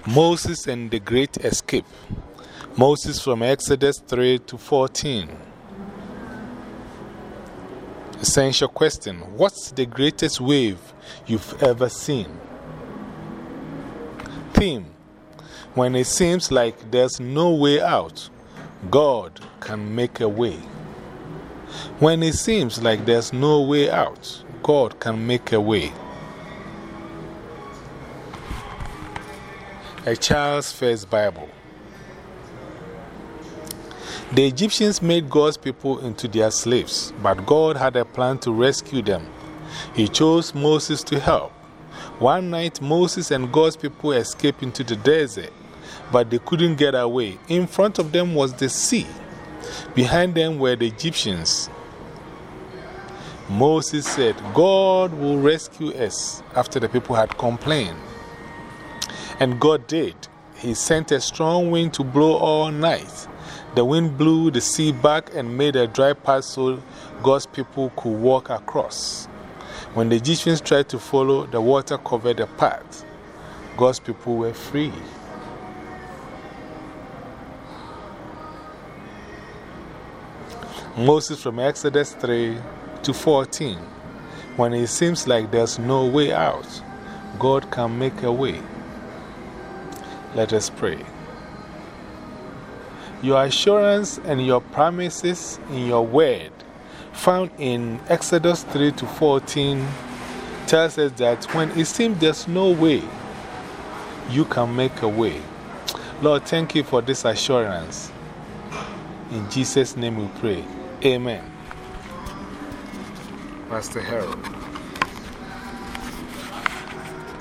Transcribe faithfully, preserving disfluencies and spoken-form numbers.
Moses and the Great Escape. Moses from Exodus three to fourteen. Essential question: what's the greatest wave you've ever seen? Theme: when it seems like there's no way out, God can make a way. When it seems like there's no way out, God can make a way. A Child's First Bible. The Egyptians made God's people into their slaves, but God had a plan to rescue them. He chose Moses to help. One night, Moses and God's people escaped into the desert, but they couldn't get away. In front of them was the sea. Behind them were the Egyptians. Moses said, God will rescue us, after the people had complained. And God did. He sent a strong wind to blow all night. The wind blew the sea back and made a dry path so God's people could walk across. When the Egyptians tried to follow, the water covered the path. God's people were free. Moses from Exodus three to fourteen. When it seems like there's no way out, God can make a way. Let us pray. Your assurance and your promises in your word, found in Exodus three to fourteen, tells us that when it seems there's no way, you can make a way. Lord, thank you for this assurance. In Jesus' name we pray. Amen. Pastor Harold.